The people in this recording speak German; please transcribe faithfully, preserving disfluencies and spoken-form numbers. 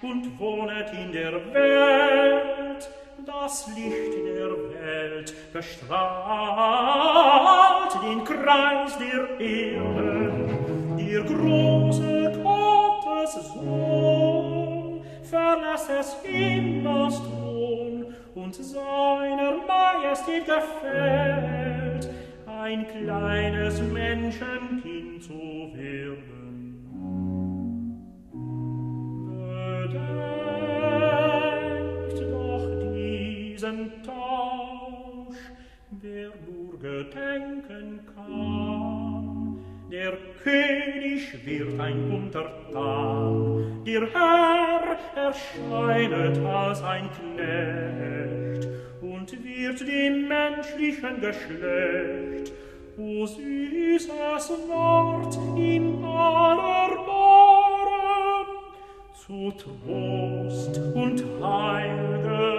und wohnet in der Welt. Das Licht der Welt bestrahlt den Kreis der Erde, der große Gottessohn verlässt es Himmels Thron und seiner Majestät gefällt, ein kleines Menschenkind zu werden. Bedenkt doch diesen Tausch, wer nur gedenken kann. Der König wird ein Untertan, der Herr erscheinet als ein Knecht und wird dem menschlichen Geschlecht, o süßes Wort im Allerborn, zu Trost und Heil